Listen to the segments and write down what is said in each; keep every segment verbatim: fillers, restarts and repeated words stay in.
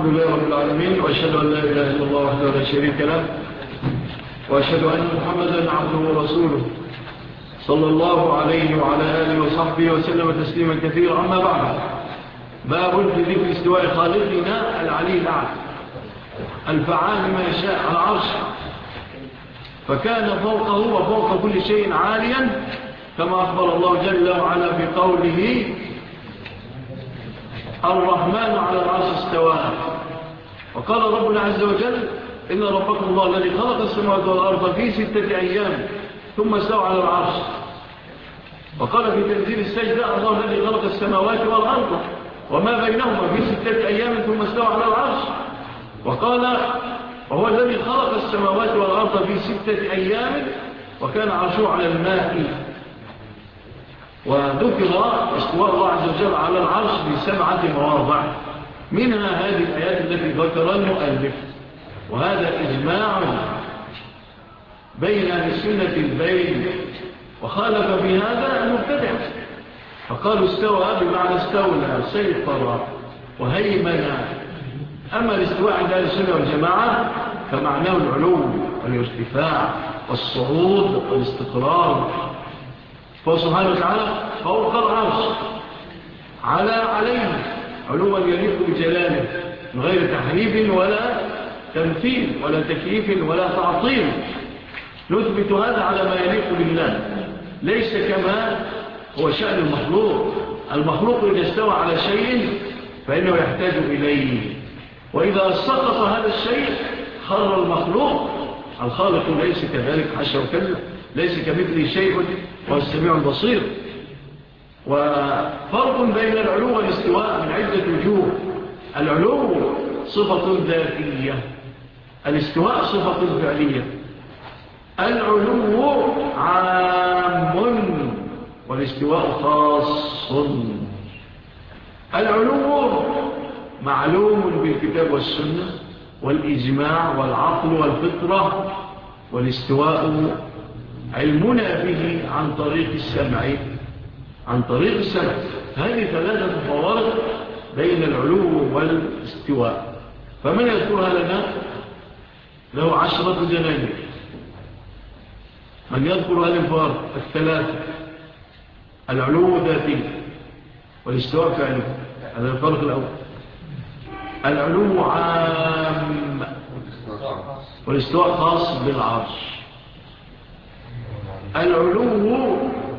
الحمد لله رب العالمين، وأشهد أن لا إله إلا الله وحده لا شريك له، وأشهد أن محمدا عبده ورسوله صلى الله عليه وعلى آله وصحبه وسلم تسليما كثيرا. أما بعد، باب في ذكر استواء خالقنا العلي الأعلى الفعال ما يشاء على عرش، فكان فوقه وفوق كل شيء عاليا، كما أخبر الله جل وعلا بقوله الرحمن على العرش استوى. وقال ربنا عز وجل إن ربكم الله الذي خلق السماوات والأرض في ستة أيام ثم استوى على العرش. وقال في تنزيل السجدة الله الذي خلق السماوات والأرض وما بينهما في ستة أيام ثم استوى على العرش. وقال وهو الذي خلق السماوات والأرض في ستة أيام وكان عرشه على الماء. وذكر استواء الله عز وجل على العرش بسبعة مواضع، منها هذه الآيات التي ذكر المؤلف. وهذا إجماع بين أهل السنة البين، وخالف في هذا المبتدع، فقالوا استوى بمعنى استولى سيطر وهيمن. أما الاستواء عند أهل السنة والجماعة فمعناه العلو والارتفاع والصعود والاستقرار، فهو سبحانه وتعالى فوق العرش على عليه علوا يليق بجلاله من غير تحريف ولا تمثيل ولا تكييف ولا تعطيل. نثبت هذا على ما يليق بالله، ليس كما هو شأن المخلوق. المخلوق إذا استوى على شيء فإنه يحتاج إليه، وإذا سقط هذا الشيء خر المخلوق. الخالق ليس كذلك، حاشا وكلا، ليس كمثله شيء وهو السميع البصير. وفرق بين العلو والاستواء من عدة وجوه. العلو صفة ذاتية، الاستواء صفة فعلية. العلو عام والاستواء خاص. العلو معلوم بالكتاب والسنة والإجماع والعقل والفطرة، والاستواء علمنا به عن طريق السمع عن طريق السمع. هذه ثلاثة فوارق بين العلو والاستواء، فمن يذكرها لنا له عشرة دنانير. من يذكر هذه الفوارق الثلاثة، العلو ذاتي والاستواء فعلي، هذا الفرق الأول. العلو عام والاستواء خاص بالعرش. العلو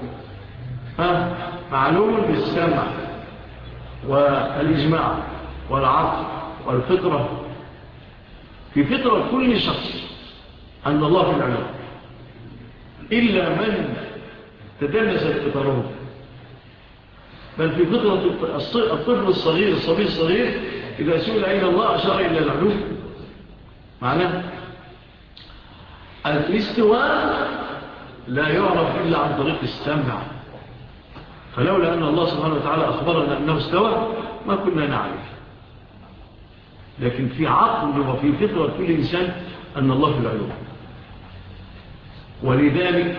معلوم بالسمع والإجماع والعقل والفطرة. في فطرة كل شخص أن الله في العلو، إلا من تدنست فطره. بل في فطرة الطفل الصغير الصبي الصغير إذا سئل أين الله أشار إلى العلو. معناه الاستواء لا يعرف إلا عن طريق السمع، فلولا أن الله سبحانه وتعالى أخبرنا أنه استوى ما كنا نعرف. لكن في عقل وفي فطرة كل إنسان أن الله في العلو. ولذلك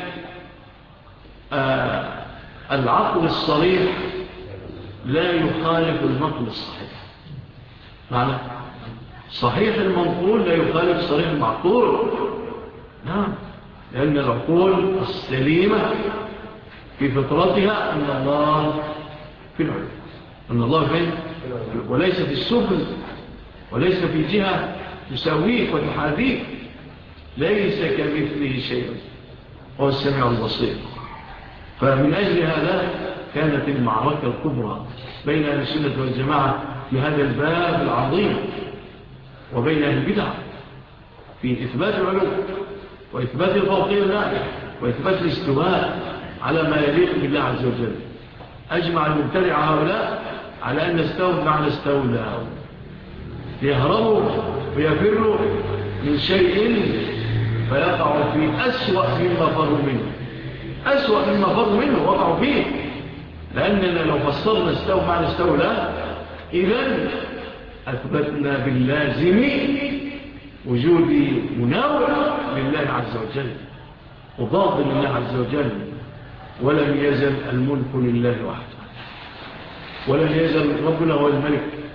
آه العقل الصريح لا يخالف النقل الصحيح. معنى صحيح المنقول لا يخالف صريح المعقول. نعم، لأن العقول السليمة في فطرتها أن الله في العلو، أن الله فين، وليس في السفل، وليس في جهة تساويك وتحاذيك، ليس كمثله شيء، هو السميع البصير. فمن أجل هذا كانت المعركة الكبرى بين أهل السنة والجماعة في هذا الباب العظيم وبين أهل البدع في إثبات العلو وإثبات الفوقية الله وإثبات الاستواء على ما يليق بالله عز وجل. أجمع المبتدع هؤلاء على أن استوى بمعنى استولى، ليهربوا ويفروا من شيء فيقعوا في أسوأ مما فروا منه. أسوأ مما فروا منه وقعوا فيه، لأننا لو فسرنا استوى بمعنى استولى إذن أثبتنا باللازم وجود مناوع لله عز وجل وضاد لله عز وجل. ولم يزل الملك لله وحده، ولم يزل ربنا هو الملك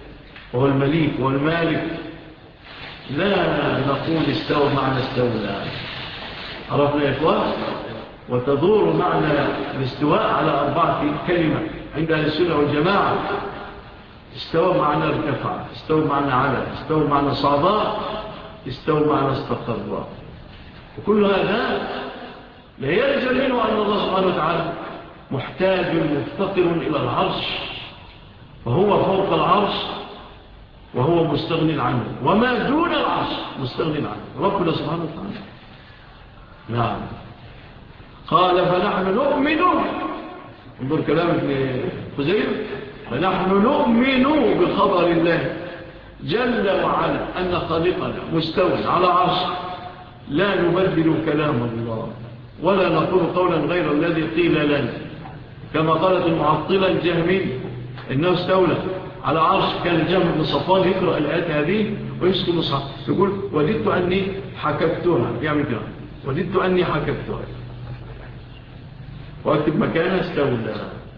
وهو المليك والمالك، لا نقول استوى معنى استولى. عرفنا يا إخوان؟ وتدور معنى الاستواء على أربعة كلمة عند أهل السنة والجماعة. استوى معنى ارتفع، استوى معنى على، استوى معنى صعداء، استوى معنى استقر. وكل هذا لا يلزم منه أن الله سبحانه وتعالى محتاج مفتقر إلى العرش، فهو فوق العرش وهو مستغن عنه، وما دون العرش مستغن عنه ربنا سبحانه وتعالى. نعم. قال فنحن نؤمن، انظر كلام ابن خزيمة، فنحن نؤمن بخبر الله جل وعلا أن خالقنا مستوى على عرش، لا نبدل كلام الله ولا نقول قولا غير الذي قيل لنا، كما قالت المعطلة الجهمية إنه استولى على عرش. كان الجهم بن صفوان يقرأ الآيات هذه ويمسك المصحف يقول وددت أني حكبتها، يعمل كده، وددت أني حكبتها، واكتب مكانها استولى.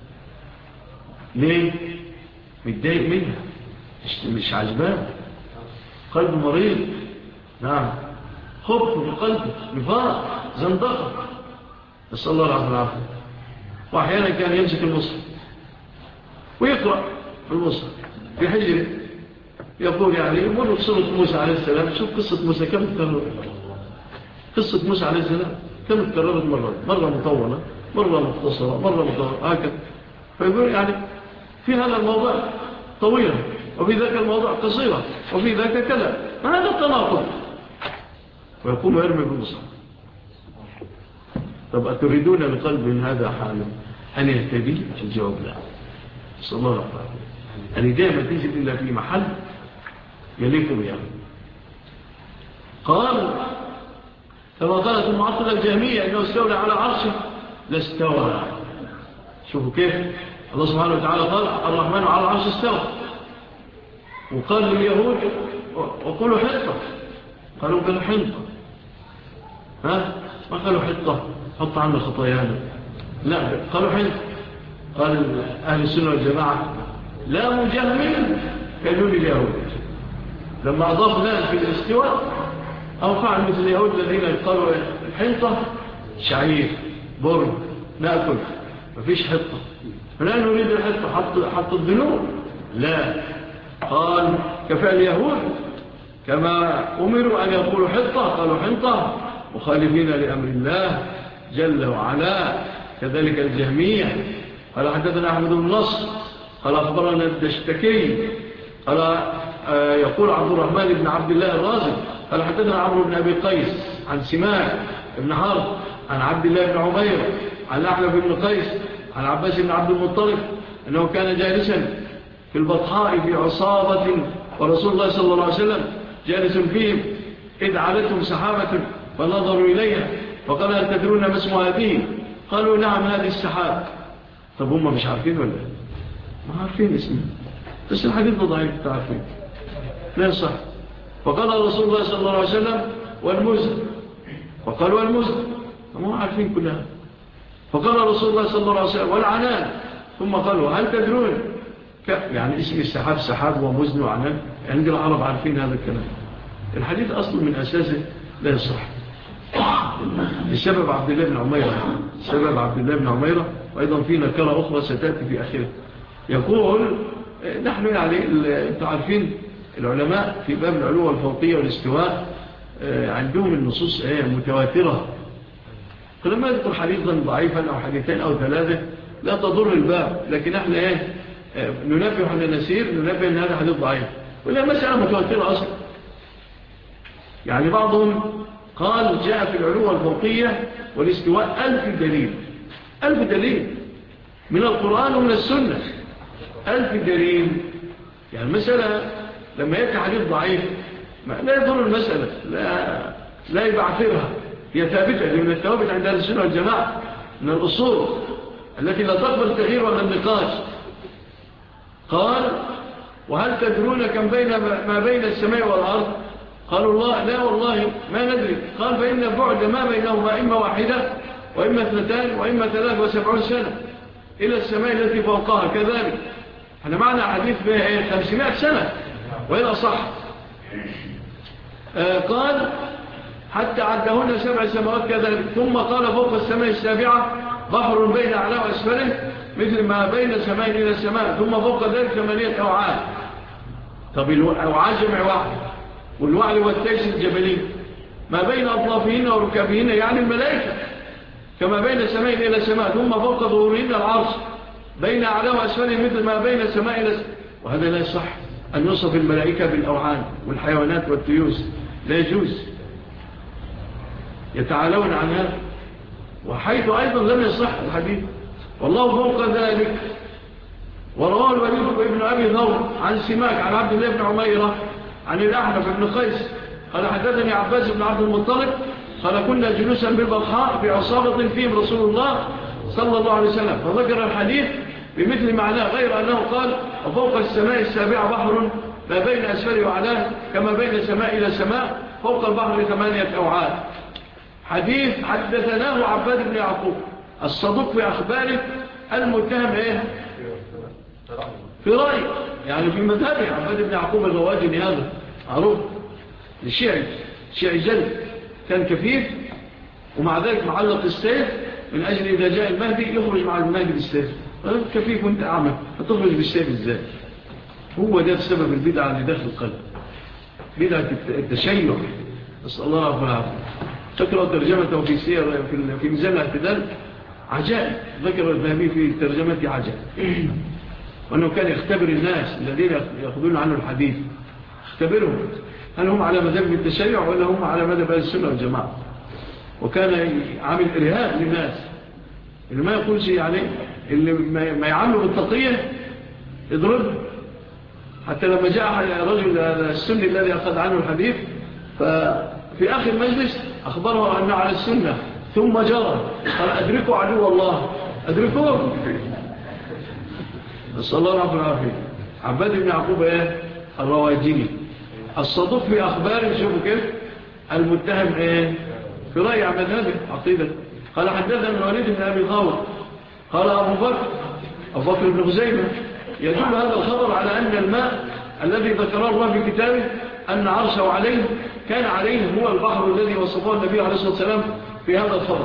ليه؟ متضايق منها، مش, مش عجبان، قلب مريض. نعم، خبط في قلبه، نفاق، زندقة، نسأل الله العافية والعافية. وأحيانا كان يمسك المصحف ويقرأ في المصحف في حجره، يقول يعني مر بصورة موسى عليه السلام، شوف قصة موسى كم تكررت، قصة موسى عليه السلام كم تكررت مرة، مرة مطولة، مرة مختصرة، مرة مطولة، هكذا. فيقول يعني في هذا الموضوع طويلة، وفي ذاك الموضوع قصيرة، وفي ذاك كذا، هذا التناقض، ويقوم يرمي بالمصحف. طب أتريدون لقلب هذا حاله أن يهتدي؟ الجواب لا، صلى الله عليه وسلم. الهداية ما تنزل إلا في محل يليق بها. قال كما قالت المعطلة الجهمية أنه استولى على عرشه، لا استوى. شوفوا كيف الله سبحانه وتعالى قال الرحمن على العرش استوى، وقال لليهود وقولوا حطة، قالوا قالوا حنطة، ها ما قالوا حطة حط عنا خطايانا، لا قالوا حنطة. قال أهل السنة والجماعة لا مجهمين كانوا لليهود، لما أضاف لنا في الاستواء أو فعل مثل اليهود الذين قالوا الحنطة شعير برد نأكل، مفيش حطة، فلا نريد الحطة، حط, حط الذنوب، لا. قال كفاء اليهود كما أمروا أن يقولوا حطة قالوا حنطة، مخالفين لأمر الله جل وعلا. كذلك الجهمية. قال حدثنا أحمد بن نصر قال أخبرنا الدشتكي قال آه يقول عبد الرحمن بن عبد الله الرازي قال حدثنا عمرو بن أبي قيس عن سماك بن حرب عن عبد الله بن عمير عن أحلف بن قيس عن عباس بن عبد المطلب أنه كان جالسا في البطحاء في عصابة ورسول الله صلى الله عليه وسلم جالس فيهم إذ علتهم سحابة فنظروا إليها فقال هل تدرون ما اسم هذه؟ قالوا نعم هذه السحاب. طب هم مش عارفين ولا ما عارفين اسمه، بس الحديث ضعيف تعرفين لا صح. فقال رسول الله صلى الله عليه وسلم والمزن، فقالوا والمزن هم عارفين كلها. فقال رسول الله صلى الله عليه وسلم والعنان، ثم قالوا هل تدرون يعني اسم السحاب سحاب ومزن وعنان، عند العرب عارفين هذا الكلام. الحديث أصل من أساسه لا يصح بسبب عبد الله بن عميرة، سبب عبد الله بن عميرة، وأيضا في نكرة أخرى ستأتي في آخره. يقول نحن يعني أنتم عارفين العلماء في باب العلو والفوقية والاستواء عندهم النصوص متواترة، فلما يذكر حديثا ضعيفا أو حديثين أو ثلاثة لا تضر الباب، لكن احنا ايه ننبه حنا نسير ننبه أن هذا حديث ضعيف، ولا مسألة متواترة أصلا. يعني بعضهم قال جاء في العلو والفوقية والاستواء ألف دليل، ألف دليل من القرآن ومن السنة، ألف دليل. يعني المسألة لما يأتي حديث ضعيف لا يضر المسألة، لا, لا يبعثرها، هي ثابتة من الثوابت عند أهل السنة والجماعة من الأصول التي لا تقبل التغيير ولا النقاش. قال وهل تدرون كم بين ما بين السماء والأرض؟ قالوا الله لا والله ما ندري. قال فإن البعد ما بينهما إما واحدة وإما اثنتان وإما ثلاث وسبعون سنة إلى السماء التي فوقها. كذلك احنا معنا حديث خمسمائة سنة وإن صح. آه قال حتى عدهن سبع سماوات كذلك. ثم قال فوق السماء السابعة بحر بين أعلى وأسفله مثل ما بين سماء إلى السماء. ثم فوق ذلك ثمانية أوعال. طب الأوعال جمع واحد، والوعل والتيس الجبلين ما بين أطلافهن وركابهن يعني الملائكة كما بين سماء إلى سماء. ثم فوق ظهورهن العرش بين أعلى وأسفله مثل ما بين سماء إلى سماء. وهذا لا يصح أن يوصف الملائكة بالأوعال والحيوانات والتيوس، لا يجوز، يتعالون عن هذا. وحيث أيضا لم يصح الحديث والله فوق ذلك. ورواه الوليد بن أبي ثور عن سماك عن عبد الله بن عميرة عن الأحنف بن قيس قال حدثني عباس بن عبد المطلب قال كنا جلوسا بالبطحاء في عصابة فيهم رسول الله صلى الله عليه وسلم فذكر الحديث بمثل معناه غير أنه قال وفوق السماء السابعة بحر ما بين أسفل وعلاه كما بين سماء إلى سماء فوق البحر ثمانية أوعال. حديث حدثناه عباد بن يعقوب الصدوق في أخباره المتهم إيه في رأي يعني في مذهبه. عباد بن يعقوب الرواجني هذا معروف للشيعي، الشيعي جل كان كفيف ومع ذلك معلق السيف من أجل إذا جاء المهدي يخرج مع المهدي بالسيف. كفيف وانت أعمى هتخرج بالسيف ازاي؟ هو ده السبب البدعة اللي داخل القلب، بدعة التشيع. نسأل الله رب العالمين. تقرأ ترجمته في سير في ميزان الاعتدال عجائب، ذكر الذهبي في ترجمته عجائب وأنه كان يختبر الناس الذين يأخذون عنه الحديث، اختبرهم هل هم على مذهب التشيع ولا هم على مذهب أهل السنة والجماعة. وكان عامل إرهاب للناس اللي ما يقولش يعني اللي ما يعملوا بالتقية اضرب. حتى لما جاء رجل السني الذي أخذ عنه الحديث ففي آخر المجلس أخبره أنه على السنة ثم جرى قال أدركوا عدو الله أدركوه. نسأل الله رب العالمين. عباد بن يعقوب ايه الرواجني الصدوق في أخباره شوفوا كيف المتهم ايه في رأي مذهبه عقيدة. قال حدثنا الوليد بن أبي ثور قال أبو بكر أبو بكر بن خزيمة يدل هذا الخبر على أن الماء الذي ذكره الله في كتابه أن عرشه عليه كان عليه هو البحر الذي وصفه النبي عليه الصلاة والسلام في هذا الخبر.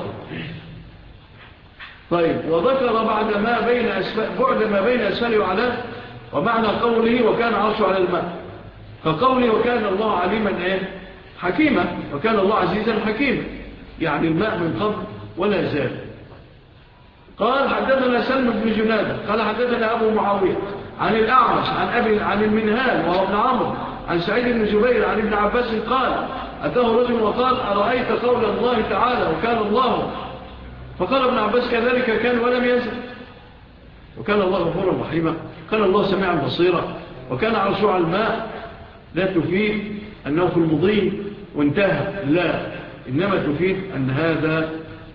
طيب وذكر بعد ما بين أسفل بعد ما بين أسفل وعلاه ومعنى قوله وكان عرشه على الماء فقوله وكان الله عليما ايه حكيما وكان الله عزيزا حكيما يعني الماء من قبل ولا زال. قال حدثنا سلم بن جنادة قال حدثنا أبو معاوية عن الأعمش عن أبي عن المنهال وهو ابن عمرو عن سعيد بن جبير عن ابن عباس قال أتاه رجل وقال أرأيت قول الله تعالى وكان الله فقال ابن عباس كذلك كان ولم يزل وكان الله غفورا رحيما كان الله سميعا بصيرا وكان عرشه على الماء لا تفيد أنه في المضي وانتهى لا إنما تفيد أن هذا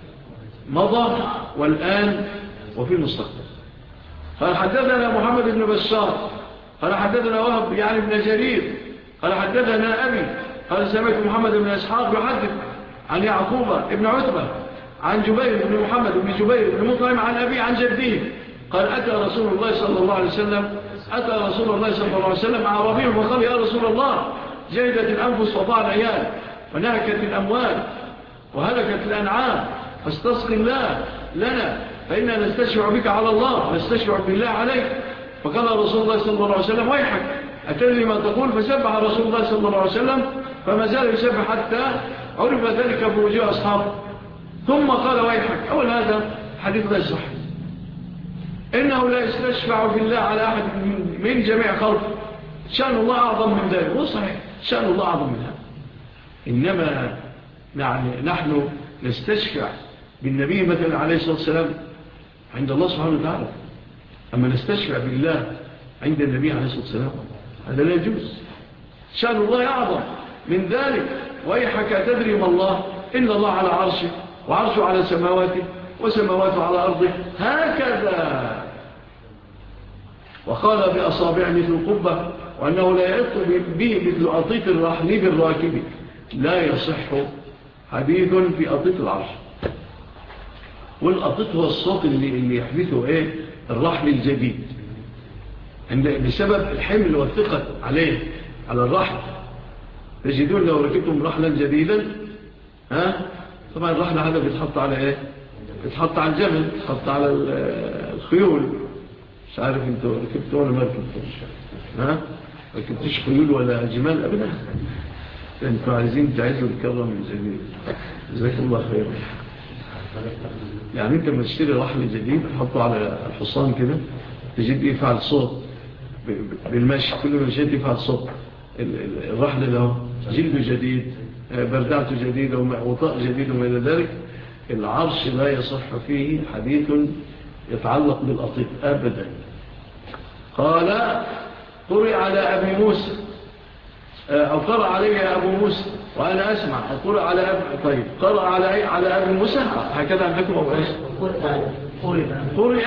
مضى والآن وفي المستقبل. قال حدثنا محمد بن بشار قال حدثنا وهب يعني ابن جرير قال حدثنا أبي قال سمعت محمد بن إسحاق يحدث عن يعقوب ابن عتبة عن جبير بن محمد بن جبير بن مطعم عن أبي عن جده قال أتى رسول الله صلى الله عليه وسلم أتى رسول الله صلى الله عليه وسلم عربي وقال يا رسول الله جهدت الأنفس وضاع العيال ونهكت الأموال وهلكت الأنعام فاستسقي الله لنا فإنا نستشفع بك على الله نستشفع بالله عليك. فقال رسول الله صلى الله عليه وسلم ويحك أتدري ما تقول فسبح رسول الله صلى الله عليه وسلم فما زال يسبح حتى عرف ذلك بوجوه أصحابه ثم قال ويحك. أول هذا حديث لا يصح إنه لا يستشفع بالله على أحد من جميع خلقه شأن الله أعظم من ذلك. هو صحيح شأن الله أعظم من هذا إنما يعني نحن نستشفع بالنبي مثلا عليه الصلاة والسلام عند الله سبحانه وتعالى أما نستشفع بالله عند النبي عليه الصلاة والسلام هذا لا يجوز. شأن الله أعظم من ذلك. ويحك تدري ما الله إن الله على عرشه وعرشه على سماواته وسماواته على أرضه هكذا وقال بأصابع مثل القبة وأنه لا يأط به مثل أطيط الرحل بالراكب لا يصح حديث في أطيط العرش. والأطيط هو الصوت اللي, اللي يحدثه إيه الرحل الجديد عند بسبب الحمل والثقة عليه على الرحل. تجدون لو ركبتم رحلا جديدا ها طبعا الرحل هذا بيتحط على ايه؟ بيتحط على الجمل، بيتحط على الخيول. مش عارف انتوا ركبتوا ولا ما ركبتوا؟ ها ركبتش خيول ولا جمال ابدا؟ انتوا عايزين تعيدوا الكرة من جديد. جزاك الله خير. يعني انت لما تشتري رحل جديد تحطه على الحصان كده تجد يفعل صوت بالمشي، كل ما جد يفعل صوت. الرحل له جلد جديد، بردعته جديدة وطاء جديد وما إلى ذلك. العرش لا يصح فيه حديث يتعلق بالأطيب أبدا. قال قرئ على أبي موسى أو قرأ علي أبو موسى وأنا أسمع. قرأ على أبي طيب قرأ على على أبي موسى هكذا عندكم أو إيش؟ قرئ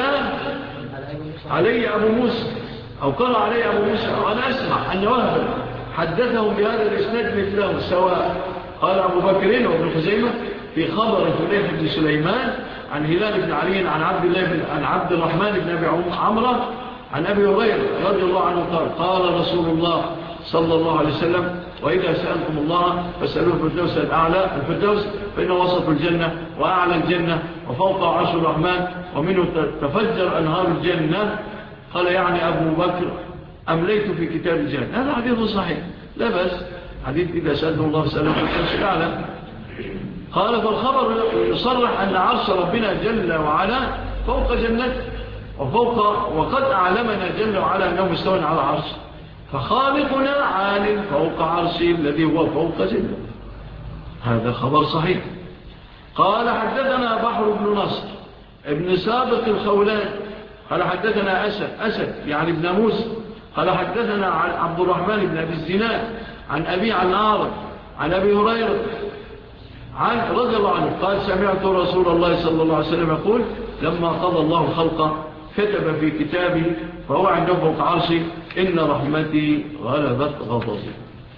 علي أبو موسى أو قرأ علي أبو موسى وأنا أسمع أن وهب حدثهم بهذا الإسناد مثله سواء. قال أبو بكر وابن خزيمة في خبر حذيفة بن سليمان عن هلال بن علي عن عبد الله بن عن عبد الرحمن بن أبي عمرو عن أبي هريرة رضي الله عنه قال قال رسول الله صلى الله عليه وسلم وإذا سألتم الله فاسألوه الفردوس الأعلى الفردوس فإنه وسط الجنة وأعلى الجنة وفوق عرش الرحمن ومنه تفجر أنهار الجنة. قال يعني أبو بكر أمليت في كتاب الجنة. هذا حديث صحيح لا بس حديث إذا سألتم الله فاسألوه الفردوس الأعلى. قال فالخبر يصرح أن عرش ربنا جل وعلا فوق جنته وفوق وقد أعلمنا جل وعلا أنه مستوى على عرش فخالقنا عال فوق عرشه الذي هو فوق جنة. هذا خبر صحيح. قال حدثنا بحر بن نصر ابن سابق الخولان قال حدثنا أسد أسد يعني ابن موسى قال حدثنا عن عبد الرحمن بن أبي الزناد عن أبي عن عارض عن أبي هريرة عن رضي الله عنه قال سمعت رسول الله صلى الله عليه وسلم يقول لما قضى الله الخلق كتب في كتابه فهو عنده فوق عرشي إن رحمتي غلبت غضبي.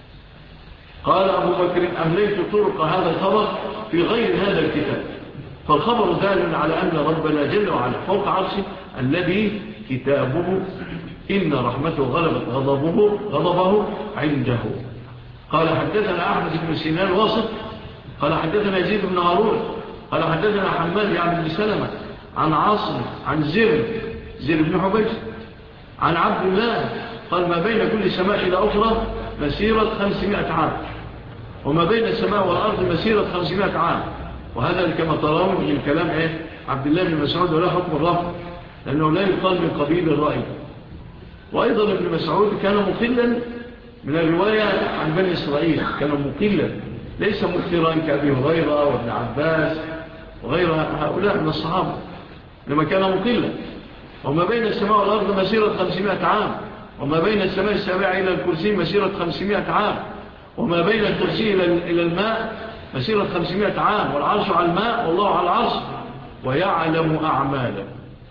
قال أبو بكر أمليت طرق هذا الخبر في غير هذا الكتاب فالخبر دال على أن ربنا جل وعلا فوق عرشي الذي كتابه إن رحمته غلبت غضبه غضبه عنده. قال حدثنا أحمد بن سنان واسط قال حدثنا يزيد بن هارون قال حدثنا حماد يعني بن سلمة عن عاصم عن زر زر بن حبيش عن عبد الله قال ما بين كل سماء إلى أخرى مسيرة خمسمائة عام وما بين السماء والأرض مسيرة خمسمائة عام. وهذا كما ترون من كلام إيه عبد الله بن مسعود ولا حكم الرفض لأنه لا يقال من قبيل الرأي. وأيضا ابن مسعود كان مقلا من الرواية عن بني إسرائيل كان مقلا ليس مكثرا كأبي هريرة وابن عباس وغير هؤلاء من الصحابة لما كان مقلا. وما بين السماء والأرض مسيرة خمسمائة عام وما بين السماء السابعة إلى الكرسي مسيرة خمسمائة عام وما بين الكرسي إلى الماء مسيرة خمسمائة عام والعرش على الماء والله على العرش ويعلم أعماله.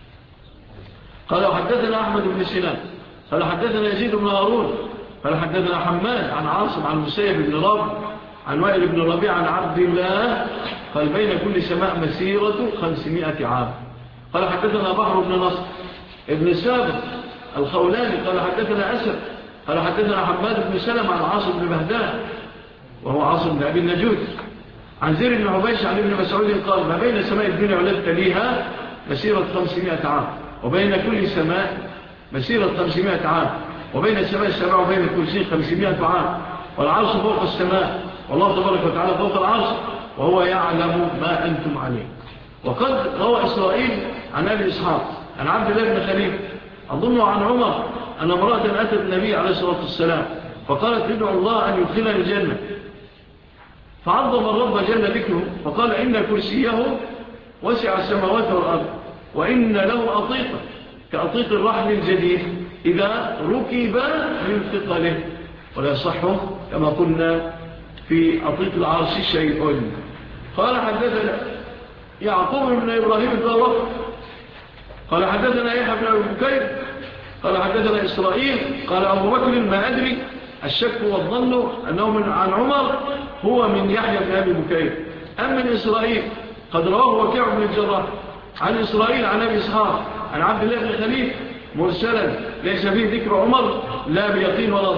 قال حدثنا أحمد بن سنان قال حدثنا يزيد بن هارون قال حدثنا حماد عن عاصم عن المسيب بن رابع عن وائل بن ربيع عن عبد الله قال بين كل سماء مسيرة خمسمائة عام. قال حدثنا بحر بن نصر ابن سابق الخولاني قال حدثنا أسد قال حدثنا حماد بن سلم عن عاصم بن بهدان وهو عاصم بن أبي النجود عن زير بن حبيش عن ابن مسعود قال ما بين سماء الدنيا والتي تليها مسيرة خمسمائة عام وبين كل سماء مسيرة خمسمائة عام وبين السماء السبع وبين الكرسي خمسمائة عام والعرش فوق السماء والله تبارك وتعالى فوق العرش وهو يعلم ما أنتم عليه. وقد روى إسرائيل عن أبي إسحاق عن عبد الله بن خليل أظن عن عمر أن امرأة أتت النبي عليه الصلاة والسلام فقالت ادعو الله أن يدخلها الجنة فعظم الرب جل ذكره فقال إن كرسيه وسع السماوات والأرض وإن له أطيقة كأطيق الرحل الجديد إذا ركب من ثقله ولا يصح كما قلنا في أطيق العرش شيء. قال حدثنا يعقوب بن إبراهيم الدارق قال حدثنا يحيى بن أبي بكير قال حدثنا إسرائيل قال أبو بكر ما أدري الشك والظن أنه من عن عمر هو من يحيى بن أبي بكير أم من إسرائيل قد رواه وكيع بن الجراح عن إسرائيل عن أبي إسحاق عن عبد الله بن خليل مرسلا ليس فيه ذكر عمر لا بيقين ولا ظن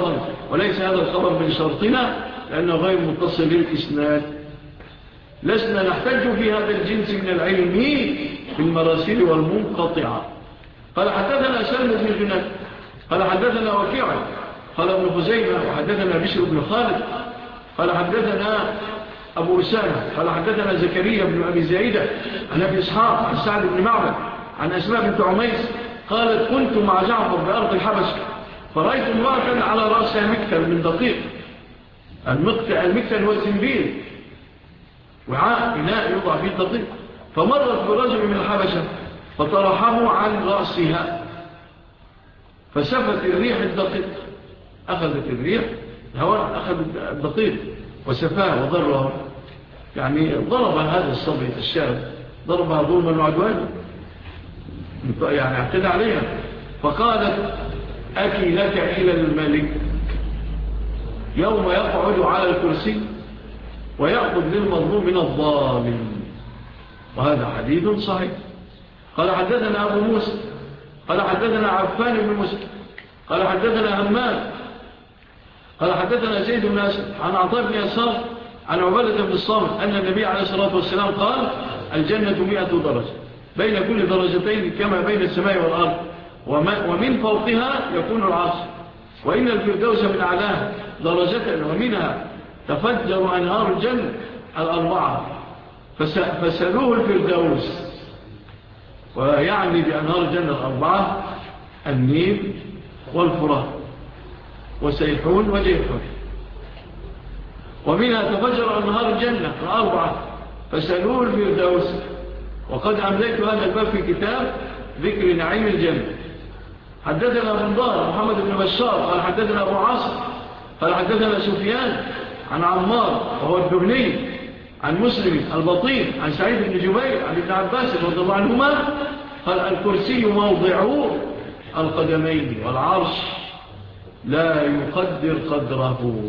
وليس هذا الخبر من شرطنا لأنه غير متصل للإسناد. لسنا نحتاج في هذا الجنس من العلم في المراسيل والمنقطعة. قال حدثنا سلم بن جناد قال حدثنا وكيع قال ابن خزيمة وحدثنا بشر بن خالد قال حدثنا أبو أسامة قال حدثنا زكريا بن أبي زايدة عن أبي إسحاق عن سعد بن معبد عن أسماء بنت عميس قالت كنت مع جعفر بأرض الحبشة فرأيت امرأة على رأسها مكتل من دقيق. المكتل هو الزنبيل، وعاء إناء يوضع فيه الدقيق. فمرت برجل من الحبشة فطرحه عن رأسها فسفت الريح الدقيق، أخذت الريح الهواء أخذ الدقيق وسفاه وضره، يعني ضرب هذا الصبي الشاب ضربها ظلما وعدوانا، يعني اعتدى عليها. فقالت أكي لك إلى الملك يوم يقعد على الكرسي ويأخذ للمظلوم من الظالم. وهذا حديث صحيح. قال حدثنا أبو موسى قال حدثنا عفان بن مسلم قال حدثنا همام قال حدثنا زيد بن أسد عن عطاء بن يسار عن عبادة بن الصامت أن النبي عليه الصلاة والسلام قال الجنة مئة درجة بين كل درجتين كما بين السماء والأرض، ومن فوقها يكون العرش، وإن الفردوس من أعلاها درجة ومنها تفجر أنهار الجنة الأربعة فسألوه الفردوس، ويعني بأنهار الجنة الأربعة النيل والفرات وسيحون وجيحون، ومنها تفجر أنهار الجنة الأربعة فسألوه الفردوس. وقد أمليت هذا الباب في كتاب ذكر نعيم الجنة. حدثنا ابن ضار محمد بن بشار قال حدثنا أبو عاصم قال حدثنا سفيان عن عمار وهو الدهني عن مسلم البطين عن سعيد بن جبير عن ابن عباس رضي الله عنهما قال الكرسي موضع القدمين والعرش لا يقدر قدره،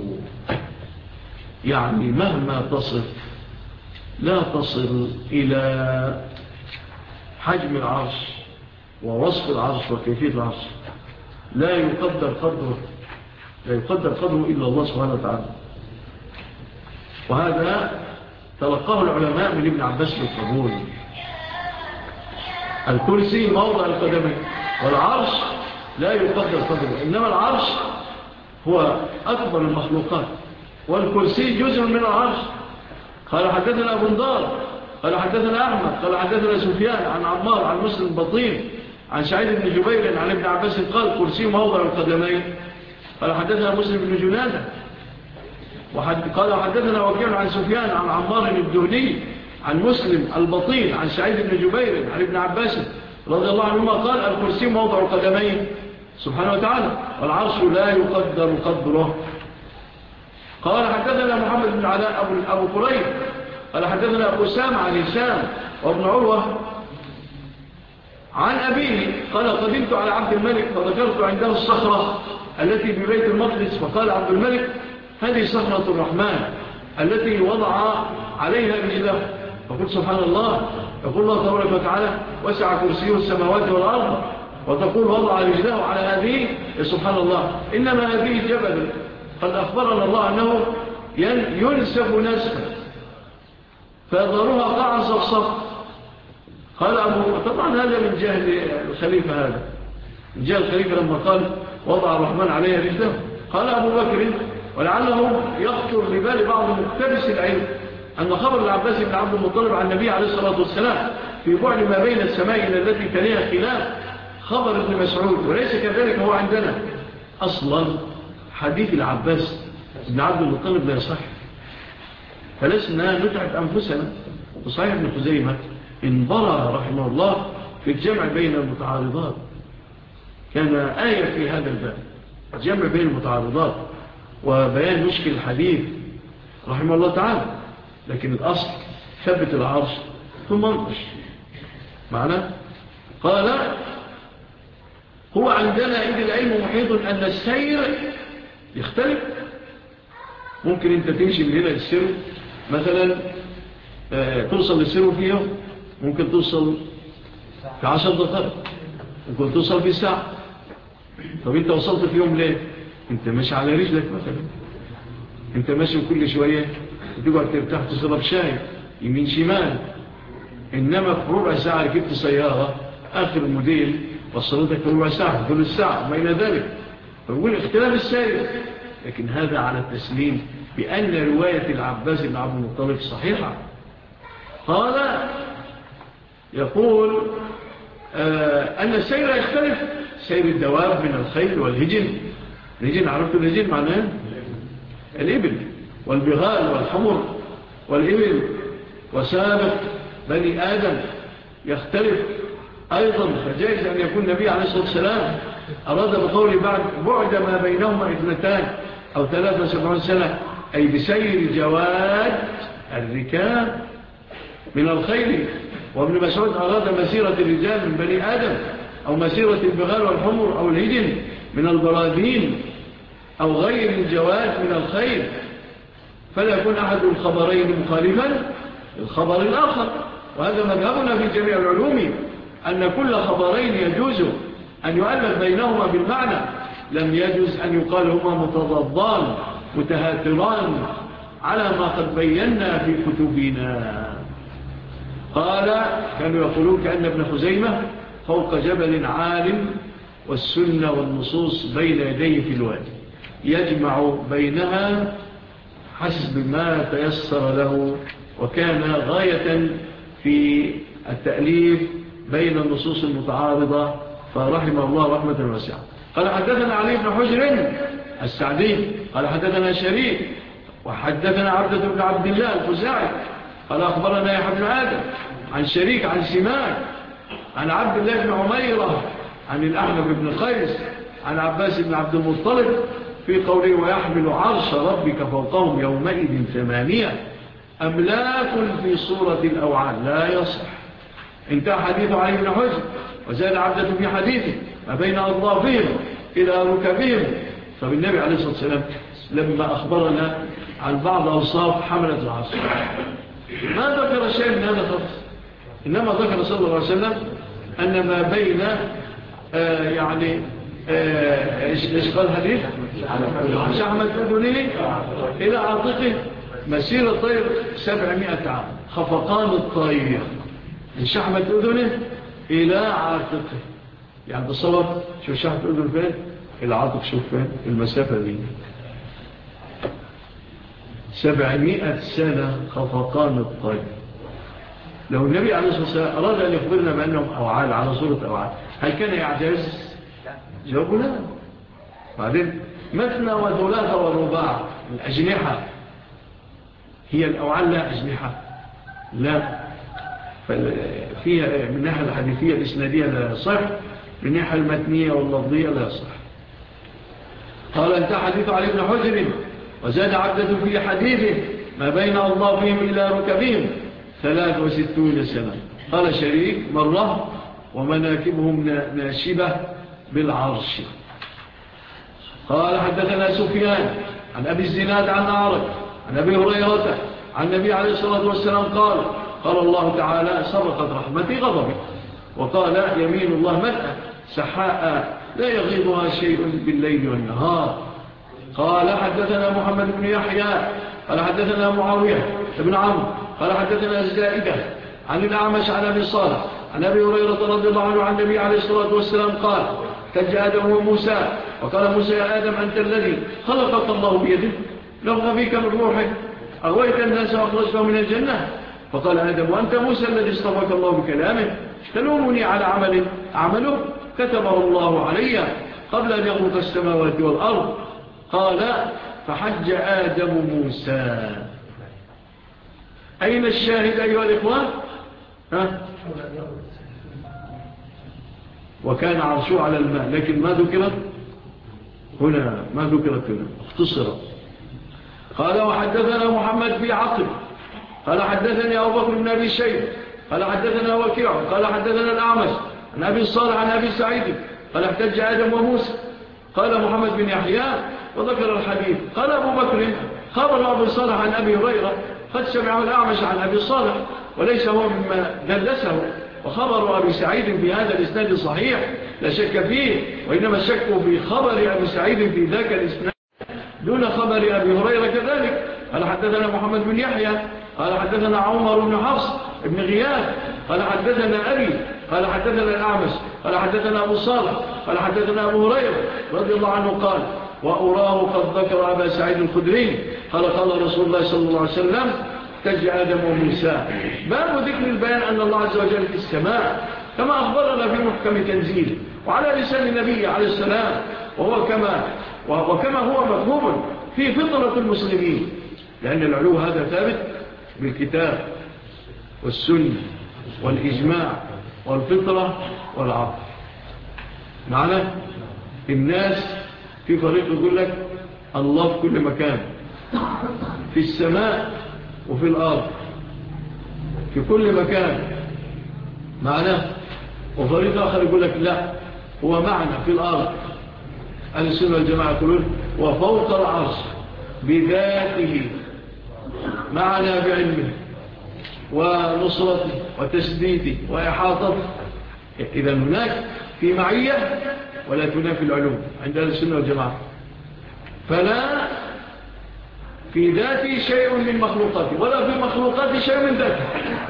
يعني مهما تصف لا تصل إلى حجم العرش ووصف العرش وكيفية العرش، لا يقدر قدره لا يقدر قدره إلا الله سبحانه وتعالى. وهذا تلقاه العلماء من ابن عباس بالقبول. الكرسي موضع القدمين والعرش لا يقدر قدره، إنما العرش هو أكبر المخلوقات والكرسي جزء من العرش. قال حدثنا أبو ندار قال حدثنا أحمد قال حدثنا سفيان عن عمار عن مسلم البطين عن سعيد بن جبير عن ابن عباس قال كرسي موضع القدمين. قال حدثنا مسلم بن جنادة قال حدثنا وكيع عن سفيان عن عمار الدهني عن مسلم البطين عن سعيد بن جبير عن ابن عباس رضي الله عنهما قال الكرسي موضع القدمين سبحانه وتعالى والعرش لا يقدر قدره. قال حدثنا محمد بن علاء أبو, أبو قريب قال حدثنا أبو سام عن هشام وابن عروة عن أبيه قال قدمت على عبد الملك فذكرت عنده الصخرة التي ببيت المقدس فقال عبد الملك هذه صخرة الرحمن التي وضع عليها رجله، فقلت سبحان الله، يقول الله تبارك وتعالى وسع كرسيه السماوات والأرض، وتقول وضع رجله على هذه، سبحان الله، إنما هذه جبل قد أخبرنا الله أنه ينسف نسفا فيظهرها قاعا صفصف. قال أبو طبعا هذا من جهل الخليفة، هذا من جهل الخليفة لما قال وضع الرحمن عليها رجله. قال أبو بكر ولعله يخطر ببال بعض مقتبس العلم أن خبر العباس بن عبد المطلب عن النبي عليه الصلاة والسلام في بعد ما بين السماء التي تليها خلاف خبر ابن مسعود، وليس كذلك هو عندنا. أصلا حديث العباس بن عبد المطلب لا يصح، فلسنا نتعب أنفسنا. وصحيح ابن خزيمة انبرى رحمه الله في الجمع بين المتعارضات، كان آية في هذا الباب، الجمع بين المتعارضات وبيان مشكل الحديث رحمه الله تعالى. لكن الأصل ثبت العرش ثم انقش معنا. قال هو عندنا إذ العلم محيط أن السير يختلف. ممكن أنت تمشي من هنا للسير مثلا آه توصل للسير في يوم، ممكن توصل في عشر دقائق، ممكن توصل في ساعة. طب أنت وصلت في يوم ليه؟ انت ماشي على رجلك مثلا، انت ماشي كل شوية تقعد ترتاح تشرب شاي يمين شمال، انما في ربع ساعة ركبت سيارة اخر موديل وصلتك في ربع ساعة كل الساعة بين ذلك، فيقول اختلاف السير. لكن هذا على التسليم بأن رواية العباس بن عبد المطلب صحيحة. قال يقول آه أن السير يختلف، سير الدواب من الخيل والهجن. الهجن عرفت الهجن معناه الإبل والبغال والحمر والإبل وسابق بني آدم يختلف أيضا. فجائز أن يكون النبي عليه الصلاة والسلام أراد بقول بعد بعد ما بينهما اثنتان أو ثلاثة وسبعون سنة، أي بسير جواد الركاب من الخيل. وابن مسعود أراد مسيرة الرجال من بني آدم، أو مسيرة البغال والحمر أو الهجن من البراذين، أو غير الجواد من الخيل. فلا يكون أحد الخبرين مخالفا الخبر الآخر. وهذا مذهبنا في جميع العلوم، أن كل خبرين يجوز أن يؤلف بينهما بالمعنى، لم يجوز أن يقال هما متضادان متهاتران على ما قد بينا في كتبنا. قال كانوا يقولون كأن ابن خزيمة فوق جبل عال والسنة والنصوص بين يديه في الوادي، يجمع بينها حسب ما تيسر له، وكان غاية في التأليف بين النصوص المتعارضة، فرحمه الله رحمة واسعة. قال حدثنا علي بن حجر السعدي قال حدثنا شريك وحدثنا عبدة بن عبد الله الخزاعي قال أخبرنا يحيى بن آدم عن شريك عن سماك عن عبد الله بن عميرة عن الأحنف بن قيس عن عباس بن عبد المطلب في قوله ويحمل عرش ربك فوقهم يومئذ ثمانية أملاك في صورة الأوعال لا يصح. انتهى حديث علي بن حجر. وزاد عبدة في حديثه ما بين أضلافهم إلى ركبهم. فبالنبي عليه الصلاة والسلام لما أخبرنا عن بعض أوصاف حملة العرش ما ذكر شيء من هذا خالص، إنما ذكر صلى الله عليه وسلم أن ما بين آه يعني إيش قال الحديث شحمة أذنه إلى عاتقه مسيرة طير سبعمائة عام، خفقان الطير من شحمة أذنه إلى عاتقه. يعني تصور شوف شحمة أذن فين إلى عاتق، شوف فين المسافة دي سبعمائة سنة خفقان الطير. لو النبي عليه الصلاة والسلام أراد أن يخبرنا بأنهم أوعال على صورة أوعال هل كان يعجز؟ جوابه لا. بعدين مثنى وثلاثة ورباع الأجنحة هي الأوعال لا أجنحة لا. فيها من الناحية الحديثية الإسنادية لا صح، من الناحية المتنية واللفظية لا صح. قال انت حديث علي بن حجر وزاد عبدة في حديثه ما بين أضلافهم إلى ركبهم ثلاث وستون سنة. قال شريك مرة ومناكبهم ناشبة بالعرش. قال حدثنا سفيان عن أبي الزناد عن أعرج عن أبي هريرة عن النبي عليه الصلاة والسلام قال قال الله تعالى سبقت رحمتي غضبي، وقال يمين الله ملأ سحاء لا يغيضها شيء بالليل والنهار. قال حدثنا محمد بن يحيى قال حدثنا معاوية بن عمرو قال حدثنا الزائدة عن الأعمش عن أبي صالح عن أبي هريرة رضي الله عنه عن النبي عليه الصلاة والسلام قال تج آدم وموسى وقال موسى يا آدم أنت الذي خلقك الله بيده نفخ فيك من روحه أغويت الناس وأخرجتهم من الجنة. فقال آدم وأنت موسى الذي اصطفاك الله بكلامه تلومني على عمل عمله كتبه الله علي قبل أن يخلق السماوات والأرض. قال فحج آدم موسى. أين الشاهد أيها الإخوان؟ ها؟ وكان عرشه على الماء، لكن ما ذكرت هنا، ما ذكرت هنا اختصرت. قال وحدثنا محمد بن عقل قال حدثني أبو بكر بن أبي شيبة قال حدثنا وكيع قال حدثنا الأعمش عن أبي صالح عن أبي سعيد قال احتج آدم وموسى. قال محمد بن يحيى وذكر الحديث. قال أبو بكر خبر أبو صالح عن أبي هريرة قد سمعه الأعمش عن أبي صالح وليس هو مما دلسه، وخبر أبي سعيد في هذا الإسناد صحيح لا شك فيه، وإنما الشك في خبر أبي سعيد في ذاك الإسناد دون خبر أبي هريرة كذلك. قال حدثنا محمد بن يحيى قال حدثنا عمر بن حفص بن غياث قال حدثنا أبي قال حدثنا الأعمش قال حدثنا أبو صالح قال حدثنا أبو هريرة رضي الله عنه قال وأراه قد ذكر أبا سعيد الخدري قال قال رسول الله صلى الله عليه وسلم احتج آدم وموسى. باب ذكر البيان أن الله عز وجل في السماء كما أخبرنا في محكم تنزيل وعلى لسان النبي عليه السلام، وهو كما وكما هو مفهوم في فطرة المسلمين، لأن العلو هذا ثابت بالكتاب والسنة والإجماع والفطرة والعقل. معنى الناس في فريق يقول لك الله في كل مكان، في السماء وفي الأرض، في كل مكان معناه، وفريق آخر يقول لك لا هو معنى في الأرض. أهل السنة والجماعة يقولون وفوق العرش بذاته معنى بعلمه ونصرته وتسديده وإحاطته. إذا هناك في معية ولا تنافي العلوم عند أهل السنة والجماعة. فلا في ذاته شيء من مخلوقاته ولا في مخلوقاته شيء من ذاته،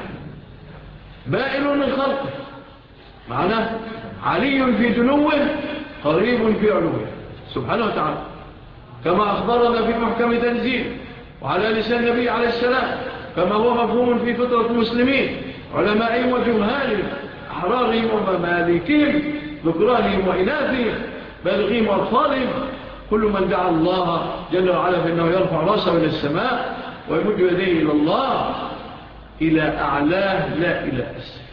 بائن من خلقه. معناه علي في دنوه قريب في علوه سبحانه وتعالى، كما أخبرنا في محكم تنزيل وعلى لسان النبي عليه السلام، كما هو مفهوم في فطرة المسلمين علمائهم وجهالهم أحرارهم وممالكهم ذكرانهم وإناثهم بالغين وأطفالهم. كل من دعا الله جل وعلا فإنه يرفع رأسه إلى السماء ويمد يديه إلى الله إلى أعلاه لا إلى أسفل.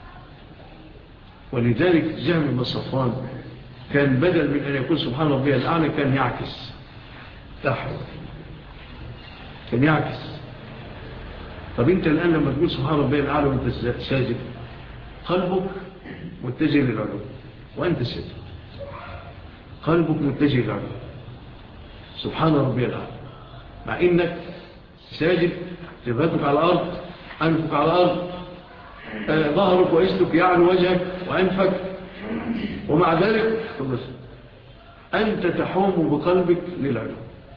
ولذلك جهم بن صفوان كان بدل من أن يقول سبحان ربي الأعلى كان يعكس تحت، كان يعكس. طب أنت الآن لما تقول سبحان ربي الأعلى وأنت ساجد قلبك متجه للعلو وأنت ساجد، قلبك متجه للعلو سبحان ربي الأعلى، مع إنك ساجد جبهتك على الأرض، أنفك على الأرض، آه ظهرك وإسلك يعلو وجهك وأنفك، ومع ذلك أنت تحوم بقلبك للعلو.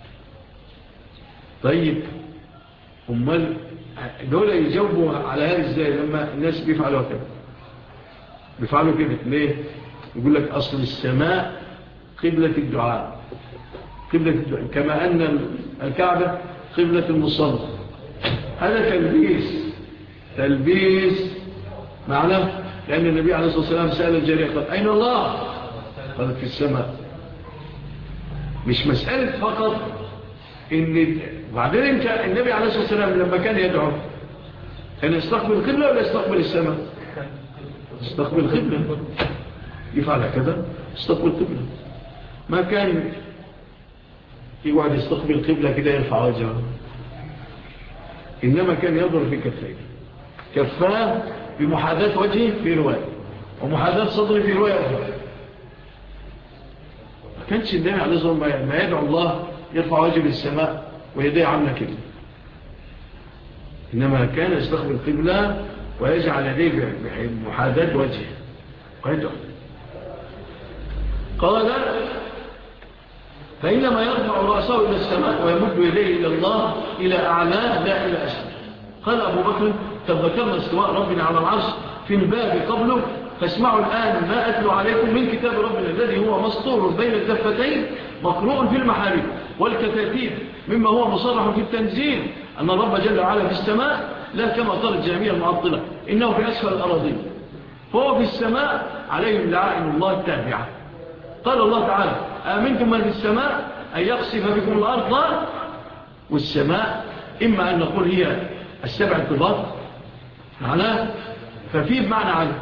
طيب أمال دول يجاوبوا على هذا إزاي لما الناس بيفعلوا كده؟ بيفعلوا كده ليه؟ يقول لك أصل السماء قبلة الدعاء، قبلة الدعاء كما أن الكعبة قبلة المصلى. هذا تلبيس، تلبيس معناه، لأن النبي عليه الصلاة والسلام سأل الجارية قال أين الله؟ قالت في السماء. مش مسألة فقط إن بعدين انت النبي عليه الصلاة والسلام لما كان يدعو كان يستقبل القبلة ولا يستقبل السماء؟ يستقبل القبلة، يفعل كذا يستقبل القبلة. ما كان يقعد يستقبل القبلة كده يرفع وجهه، إنما كان يضرب في كفيه، كفاه بمحاذاة وجهه في رواية ومحاذاة صدره في رواية أخرى. ما كانش النبي عليه الصلاة والسلام ما يدعو الله يرفع وجهه للسماء ويديه عاملة كده، إنما كان يستقبل القبلة ويجعل يديه بمحاذاة وجهه ويدعو. قال فإنما يرفع رأسه إلى السماء ويمد يديه إلى الله إلى أعلاه لا إلى أسفل. قال أبو بكر تذكرنا استواء ربنا على العرش في الباب قبله، فاسمعوا الآن ما أتلو عليكم من كتاب ربنا الذي هو مسطور بين الدفتين مقروء في المحاريب والكتاتيب، مما هو مصرح في التنزيل أن الرب جل وعلا في السماء لا كما قال الجهمية المعطلة إنه في أسفل الأراضين، فهو في السماء عليهم لعائن الله التابعة. قال الله تعالى آمنتم من في السماء أن يقصف بكم الأرض، والسماء إما أن نقول هي السبع الطباق معناه ففي بمعنى علم،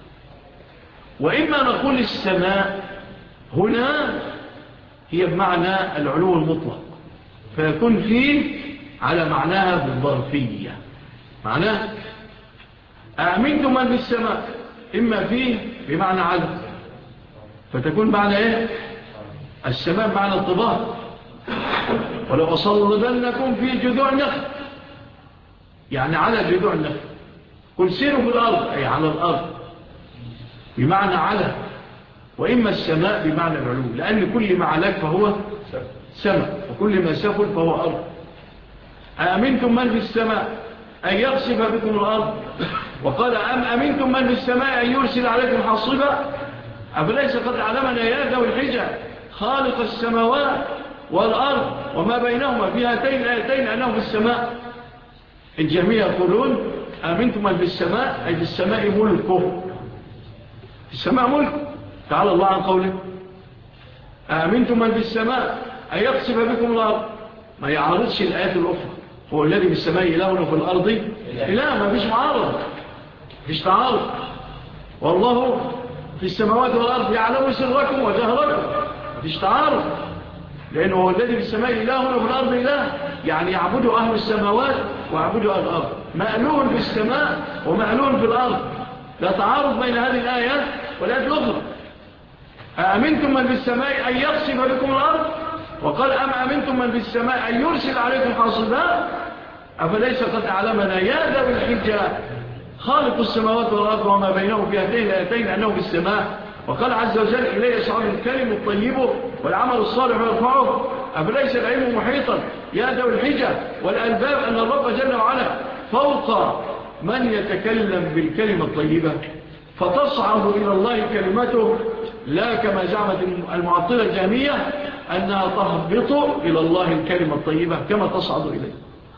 وإما نقول السماء هنا هي بمعنى العلو المطلق، فيكون فيه على معناها بالظرفية. معناه أأمنتم من في السماء إما فيه بمعنى علم، فتكون معنى إيه؟ السماء معنى الطباق. ولو أصلبنكم في جذوع النخل، يعني على جذوع النخل، قل سيروا في الأرض أي على الأرض بمعنى على، وإما السماء بمعنى العلو، لأن كل ما علاك فهو سماء، وكل ما سفل فهو أرض. أأمنتم من في السماء أن يقصف بكم الأرض، وقال أم أمنتم من في السماء أن يرسل عليكم حاصبا، أفليس قد علمنا يا ذوي الحجة خالق السماوات والأرض وما بينهما في هاتين الآيتين أنه في السماء. الجميع يقولون أمنتم من في السماء أي في السماء ملكه، في السماء ملكه. تعالى الله عن قوله أمنتم من في السماء أن يقصف بكم الأرض، ما يعارضش الآيات الأخرى. هو الذي في السماء إله وفي الأرض إله، ما فيش معارض، فيش تعارض. والله في السماوات والأرض يعلم سركم وجهركم، ما فيش تعارض، لأنه هو الذي في السماء إله وفي الأرض إله، يعني يعبدوا أهل السماوات ويعبدوا أهل الأرض، مألون في السماء ومألون في الأرض، لا تعارض بين هذه الآيات والآيات الأخرى. أأمنتم من في السماء أن يقصف بكم الأرض، وقال أم أمنتم من في السماء أن يرسل عليكم حاصبا، أفليس قد علمنا يا ذوي الحجة خالق السماوات والأرض وما بينهم في هاتين الآيتين أنه في السماء. وقال عز وجل إليه يصعد الكلم الطيب والعمل الصالح يرفعه، أفليس العلم محيطا يا ذوي الحجة والألباب أن الرب جل وعلا فوق من يتكلم بالكلمة الطيبة فتصعد إلى الله كلمته، لا كما زعمت المعطلة الجهمية أنها تهبط إلى الله الكلمة الطيبة كما تصعد إليه.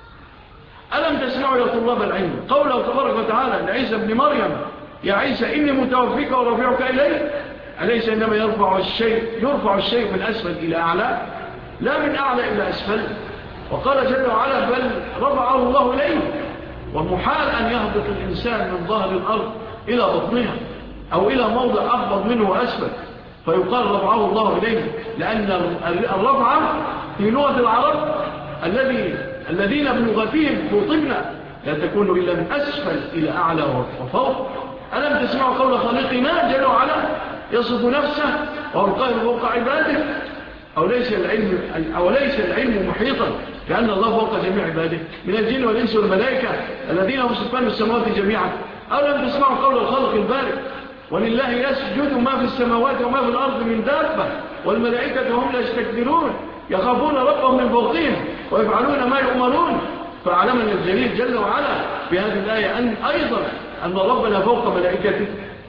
ألم تسمعوا يا طلاب العلم قوله تبارك وتعالى لعيسى ابن مريم يا عيسى إني متوفيك ورافعك إلي، أليس إنما يرفع الشيء يرفع الشيء من أسفل إلى أعلى لا من أعلى إلى أسفل. وقال جل وعلا بل رفعه الله إليه، ومحال أن يهبط الإنسان من ظهر الأرض إلى بطنها أو إلى موضع أفضل منه وأسفل فيقال رفعه الله إليه، لأن الرفعة في لغة العرب الذي الذين بلغتهم فوطبنا لا تكون إلا من أسفل إلى أعلى وفوق. ألم تسمعوا قول خالقنا جل وعلا يصف نفسه وهو القاهر فوق عباده، أو ليس العلم, أو ليس العلم محيطا كأن الله فوق جميع عباده من الجن والإنس والملائكة الذين هم سكان السماوات جميعا. ألم تسمعوا قول الخالق البارئ ولله يسجد ما في السماوات وما في الأرض من دابة والملائكة هم لا يستكبرون يخافون ربهم من فوقهم ويفعلون ما يؤمرون. فعلمنا الجليل جل وعلا في هذه الآية أن أيضا أن ربنا فوق ملائكته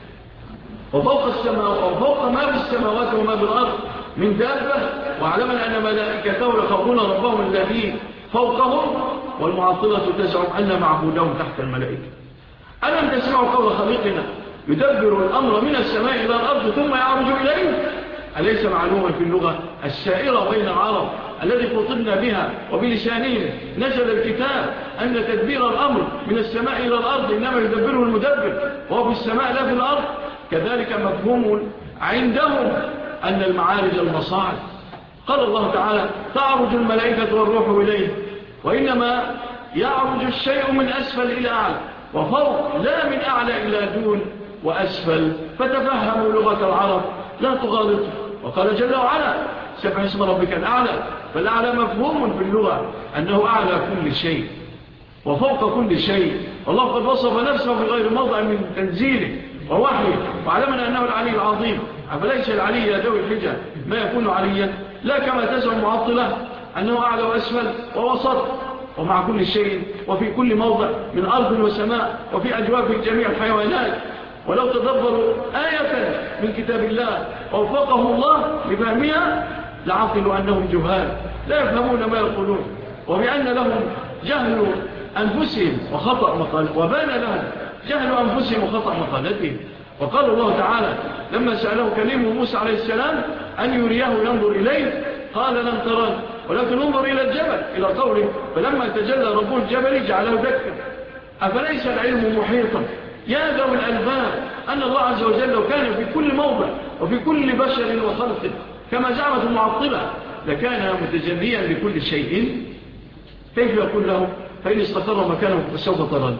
وفوق السماء وفوق ما في السماوات وما في الأرض من دابة، وعلمنا أن ملائكته يخافون ربهم الذي فوقهم، والمعطلة تزعم أن معبودهم تحت الملائكة. ألم تسمعوا قول خالقنا يدبر الأمر من السماء إلى الأرض ثم يعرج إليه، أليس معلوما في اللغة السائرة بين العرب الذي خطبنا بها وبلسانهم نزل الكتاب أن تدبير الأمر من السماء إلى الأرض إنما يدبره المدبر وهو في السماء لا في الأرض. كذلك مفهوم عندهم أن المعارج المصاعد. قال الله تعالى تعرج الملائكة والروح إليه، وإنما يعرج الشيء من أسفل إلى أعلى وفوق، لا من أعلى إلى دون وأسفل، فتفهموا لغة العرب لا تغالطوا. وقال جل وعلا سبح اسم ربك الأعلى، فالأعلى مفهوم في اللغة أنه أعلى كل شيء وفوق كل شيء. والله قد وصف نفسه في غير موضع من تنزيله ووحيه، وعلمنا أنه العلي العظيم. أفليس العلي يا ذوي الحجة ما يكون عليا، لا كما تزعم معطلة أنه أعلى وأسفل ووسط ومع كل شيء وفي كل موضع من أرض وسماء وفي أجواف جميع الحيوانات. ولو تدبروا آية من كتاب الله ووفقهم الله لفهمها لعقلوا أنهم جهال لا يفهمون ما يقولون، وبأن لهم جهل أنفسهم وخطأ مقال وبان لهم جهل أنفسهم وخطأ مقالتهم. وقال الله تعالى لما سأله كلمه موسى عليه السلام أن يريه ينظر إليه قال لن تراني ولكن انظر إلى الجبل، إلى قوله فلما تجلى رب الجبل جعله دكا. أفليس العلم محيطا يا ذوي الألباب أن الله عز وجل لو كان في كل موضع وفي كل بشر وخلق كما زعمت المعطلة لكان متجليا لكل شيء، كيف يقول له فإن استقر مكانه فسوف تراني؟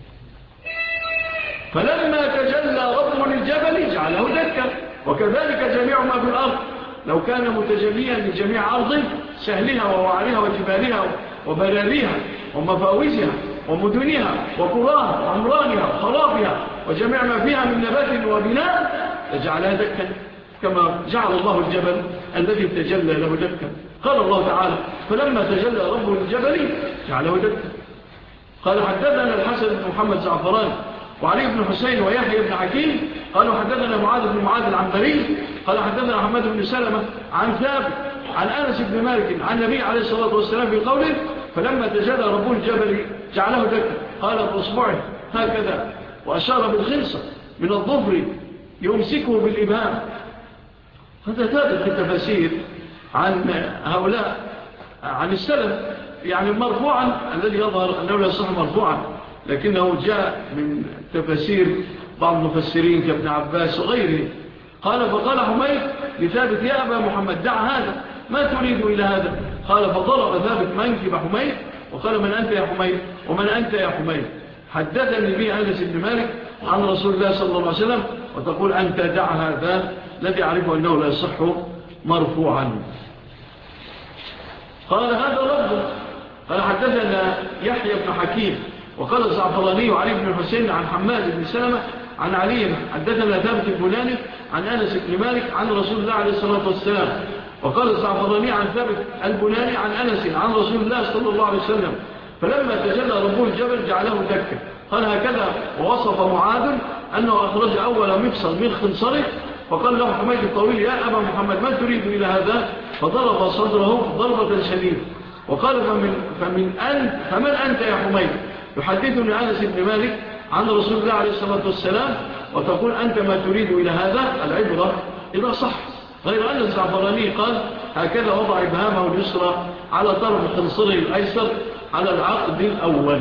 فلما تجلى رب للجبل جعله دكا. وكذلك جميع ما في الأرض لو كان متجليا لجميع أرض سهلها ووعرها وجبالها وبراريها ومفاوزها ومدنها وقراها وعمرانها وخرابها وجميع ما فيها من نبات وبناء لجعلها دكا كما جعل الله الجبل الذي تجلى له دكا. قال الله تعالى فلما تجلى رب الجبل جعله دكا. قال حدثنا الحسن بن محمد زعفران وعلي بن حسين ويحيى بن حكيم قالوا حدثنا معاذ بن معاذ العنبري قال حدثنا حماد بن سلمة عن ثابت عن أنس بن مالك عن النبي عليه الصلاة والسلام في قوله فلما تجلى رب الجبل جعله دكا قال بأصبعه هكذا وأشار بالخلصة من الظفر يمسكه بالإبهام. هذا ثابت في التفاسير عن هؤلاء عن السلف يعني مرفوعا الذي يظهر أنه لا يصح مرفوعا لكنه جاء من تفاسير بعض المفسرين كابن عباس وغيره. قال فقال حميد لثابت يا أبا محمد دع هذا ما تريد إلى هذا. قال فضرب ثابت منكب حميد وقال من أنت يا حميد ومن أنت يا حميد. حدثني به أنس بن مالك عن رسول الله صلى الله عليه وسلم وتقول أنت دع هذا الذي أعرفه أنه لا يصح مرفوعا. قال هذا ربه. قال حدثنا يحيى بن حكيم وقال الزعفراني وعلي بن الحسين عن حماد بن سلمة عن علي حدثنا ثابت البناني عن أنس بن مالك عن رسول الله عليه الصلاة والسلام وقال الزعفراني عن ثابت البناني عن أنس عن رسول الله صلى الله عليه وسلم فلما تجلى رب الجبل جعله دكا. قال هكذا ووصف معاذ أنه أخرج أول مفصل من خنصره فقال له حميد الطويل يا أبا محمد ما تريد إلى هذا فضرب صدره ضربة شديدة وقال فمن, فمن أنت فمن أنت يا حميد. يحدثني أنس بن مالك عن رسول الله عليه الصلاة والسلام وتقول أنت ما تريد إلى هذا العبرة إذا صح. غير أن الزعفراني قال هكذا وضع إبهامه اليسرى على طرف خنصره الأيسر على العقد الأول.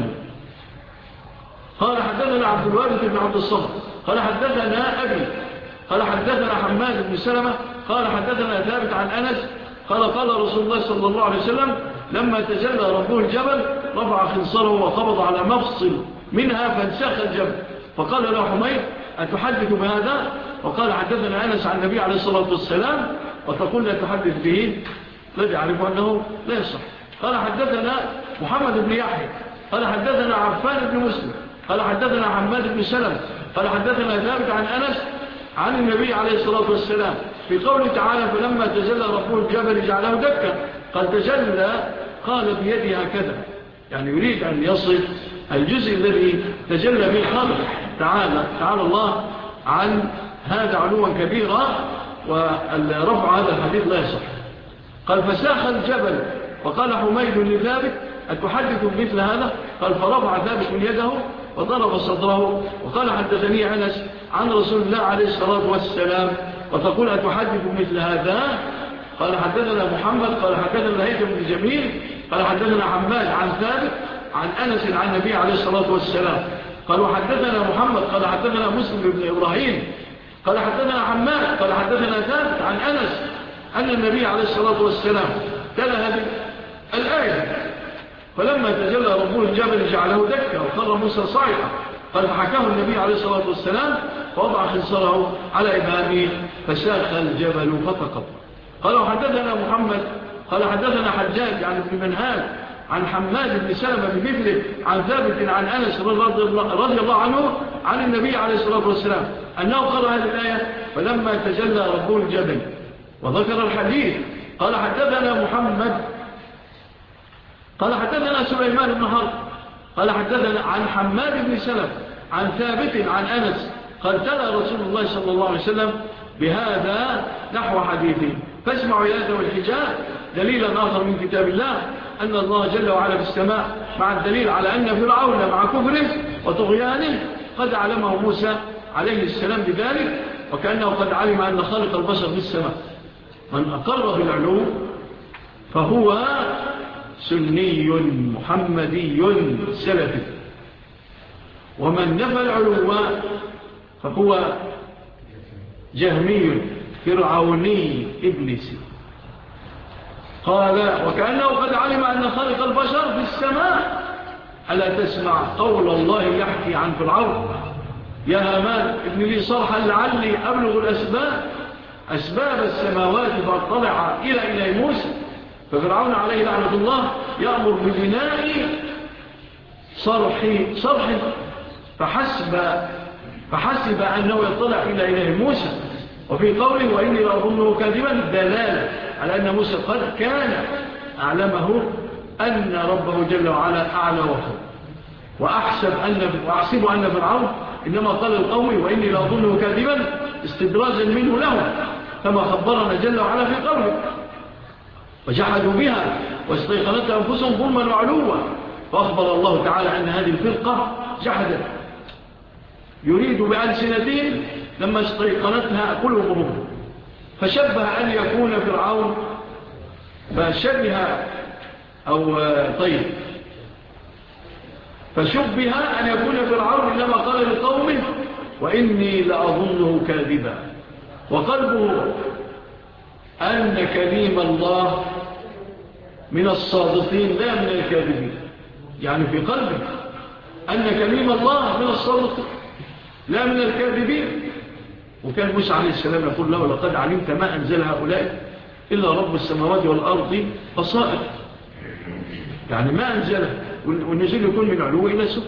قال حدثنا عبد الوارث بن عبد الصمد قال حدثنا أبي قال حدثنا حماد بن سلمة قال حدثنا ثابت عن أنس قال قال رسول الله صلى الله عليه وسلم لما تجلى ربه الجبل رفع خنصره وقبض على مفصل منها فانساخ الجبل. فقال له حميد أتحدث بهذا وقال حدثنا أنس عن النبي عليه الصلاة والسلام وتقول لا تحدث به الذي يعرف أنه لا يصح. قال حدثنا محمد بن يحيى قال حدثنا عفان بن مسلم قال حدثنا حماد بن سلم قال حدثنا ثابت عن أنس عن النبي عليه الصلاة والسلام في قوله تعالى فلما تجلى ربه الجبل جعله دكا. قال تجلى قال بيده هكذا يعني يريد أن يصل الجزء الذي تجلى به خلق تعالى تعالى الله عن هذا علوا كبيرا ورفع هذا الحديث لا يصح. قال فساخ الجبل وقال حميد لثابت أتحدث مثل هذا قال فرفع ثابت يده وضرب صدره وقال حدثني أنس عن رسول الله عليه الصلاة والسلام وتقول أتحدث مثل هذا. قال حدثنا محمد قال حدثنا هيثم بن جميل قال حدثنا حماد عن ثابت عن أنس عن النبي عليه الصلاة والسلام قال وحدثنا محمد قال حدثنا مسلم بن إبراهيم قال حدثنا حماد قال حدثنا ثابت عن أنس أن النبي عليه الصلاة والسلام تلا هذه الآية فلما تجلى ربه الجبل جعله دكا وخر موسى صاعقا. قال فحكاه النبي عليه الصلاة والسلام فوضع خنصره على إبهامه فساخ الجبل فتقط. قال وحدثنا محمد قال حدثنا حجاج عن ابن منهال عن حماد بن سلمة بمثله عن ثابت عن أنس رضي الله عنه عن النبي عليه الصلاة والسلام أنه قرأ هذه الآية فلما تجلى ربه الجبل وذكر الحديث. قال حدثنا محمد قال حدثنا سليمان بن حرب قال حدثنا عن حماد بن سلمة عن ثابت عن أنس قال تلا رسول الله صلى الله عليه وسلم بهذا نحو حديثه فاسمعوا إلى هذا والحجاب دليلا آخر من كتاب الله أن الله جل وعلا في السماء مع الدليل على أن فرعون مع كفره وطغيانه قد علمه موسى عليه السلام بذلك وكأنه قد علم أن خالق البشر في السماء. من أقر بالعلوم فهو سني محمدي سلفي ومن نفى العلو فهو جهمي فرعوني إبليسي. قال وكأنه قد علم أن خالق البشر في السماء ألا تسمع قول الله يحكي عن فرعون يا هامان ابن لي صرحا لعلي أبلغ الأسباب أسباب السماوات فاطلع إلى إلى موسى. ففرعون عليه لعنة الله يأمر ببناء صرحي صرحي فحسب فحسب أنه يطلع إلى إله موسى. وفي قوله وإني لأظنه كاذبا دلالة على أن موسى قد كان أعلمه أن ربه جل وعلا أعلى وفوق. وأحسب أن وأحسب أن فرعون إنما قال القوم وإني لأظنه كاذبا استدراجا منه له، كما خبرنا جل وعلا في قوله وجحدوا بها واستيقنتها أنفسهم ظلما وعلوا. فأخبر الله تعالى أن هذه الفرقة جحدت، يريد بألسنتهم لما استيقنتها قلوبهم. فشبه أن يكون فرعون فشبه أو طيب فشبه أن يكون فرعون لما قال لقومه وإني لأظنه كاذبا، وقلبه أن كليم الله من الصادقين لا من الكاذبين. يعني في قلبه أن كليم الله من الصادقين لا من الكاذبين. وكان موسى عليه السلام يقول له لقد علمت ما أنزل هؤلاء إلا رب السماوات والأرض بصائر. يعني ما أنزله، والنزول يكون من علو إلى سفل.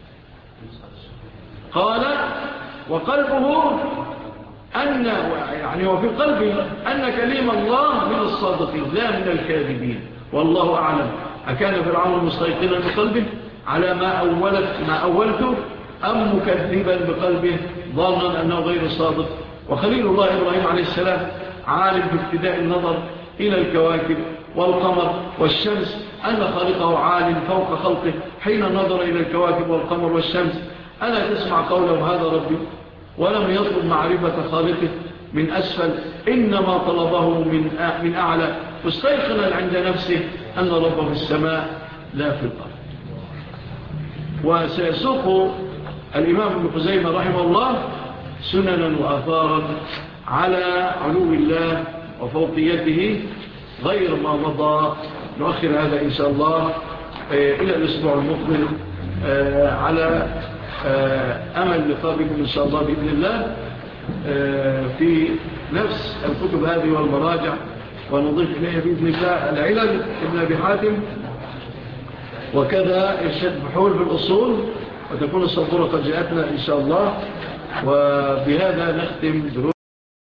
قال وقلبه أن يعني وفي قلبه أن كليم الله من الصادقين لا من الكاذبين. والله أعلم أكان فرعون مستيقنا بقلبه على ما أولت ما أولته أم مكذبا بقلبه ظانا أنه غير صادق. وخليل الله إبراهيم عليه السلام عالم بابتداء النظر إلى الكواكب والقمر والشمس أن خالقه عالم فوق خلقه حين نظر إلى الكواكب والقمر والشمس. ألا تسمع قوله هذا ربي، ولم يطلب معرفة خالقه من أسفل، إنما طلبه من من أعلى، مستيقنا عند نفسه أن ربه في السماء لا في الأرض. وسيسوق الإمام ابن خزيمة رحمه الله سننا وآثارا على علو الله وفوقيته غير ما مضى. نؤخر هذا إن شاء الله إلى الأسبوع المقبل على أمل لقاء بكم إن شاء الله بإذن الله في نفس الكتب هذه والمراجع، ونضيف إليها بإذن الله العلل ابن أبي حاتم، وكذا إرشاد بحول في الأصول، وتكون الصبورة قد جاءتنا إن شاء الله. وبهذا نختم دروس